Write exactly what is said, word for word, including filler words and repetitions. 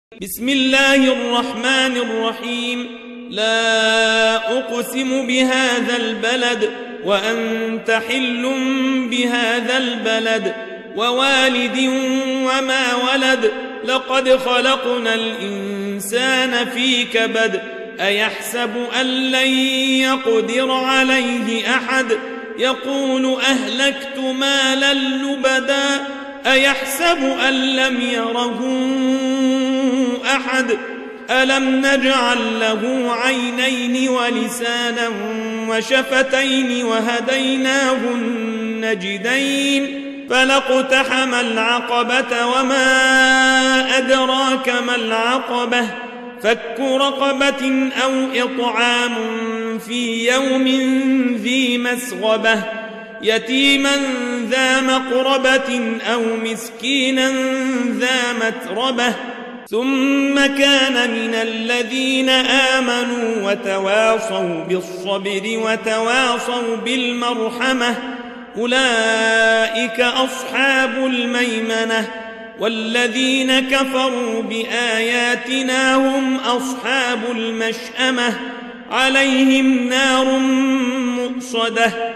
بسم الله الرحمن الرحيم. لا أقسم بهذا البلد وأنت حل بهذا البلد ووالد وما ولد لقد خلقنا الإنسان في كبد أيحسب أن لن يقدر عليه أحد يقول أهلكت مالا لبدا أيحسب أن لم يره أحد ألم نجعل له عينين ولسانا وشفتين وهديناه النجدين فلاقتحم العقبة وما أدراك ما العقبة فك رقبة أو إطعام في يوم ذي مسغبة يتيما ذا مقربة أو مسكينا ذا متربة ثم كان من الذين آمنوا وتواصوا بالصبر وتواصوا بالمرحمة أولئك أصحاب الميمنة والذين كفروا بآياتنا هم أصحاب المشأمة عليهم نار مؤصدة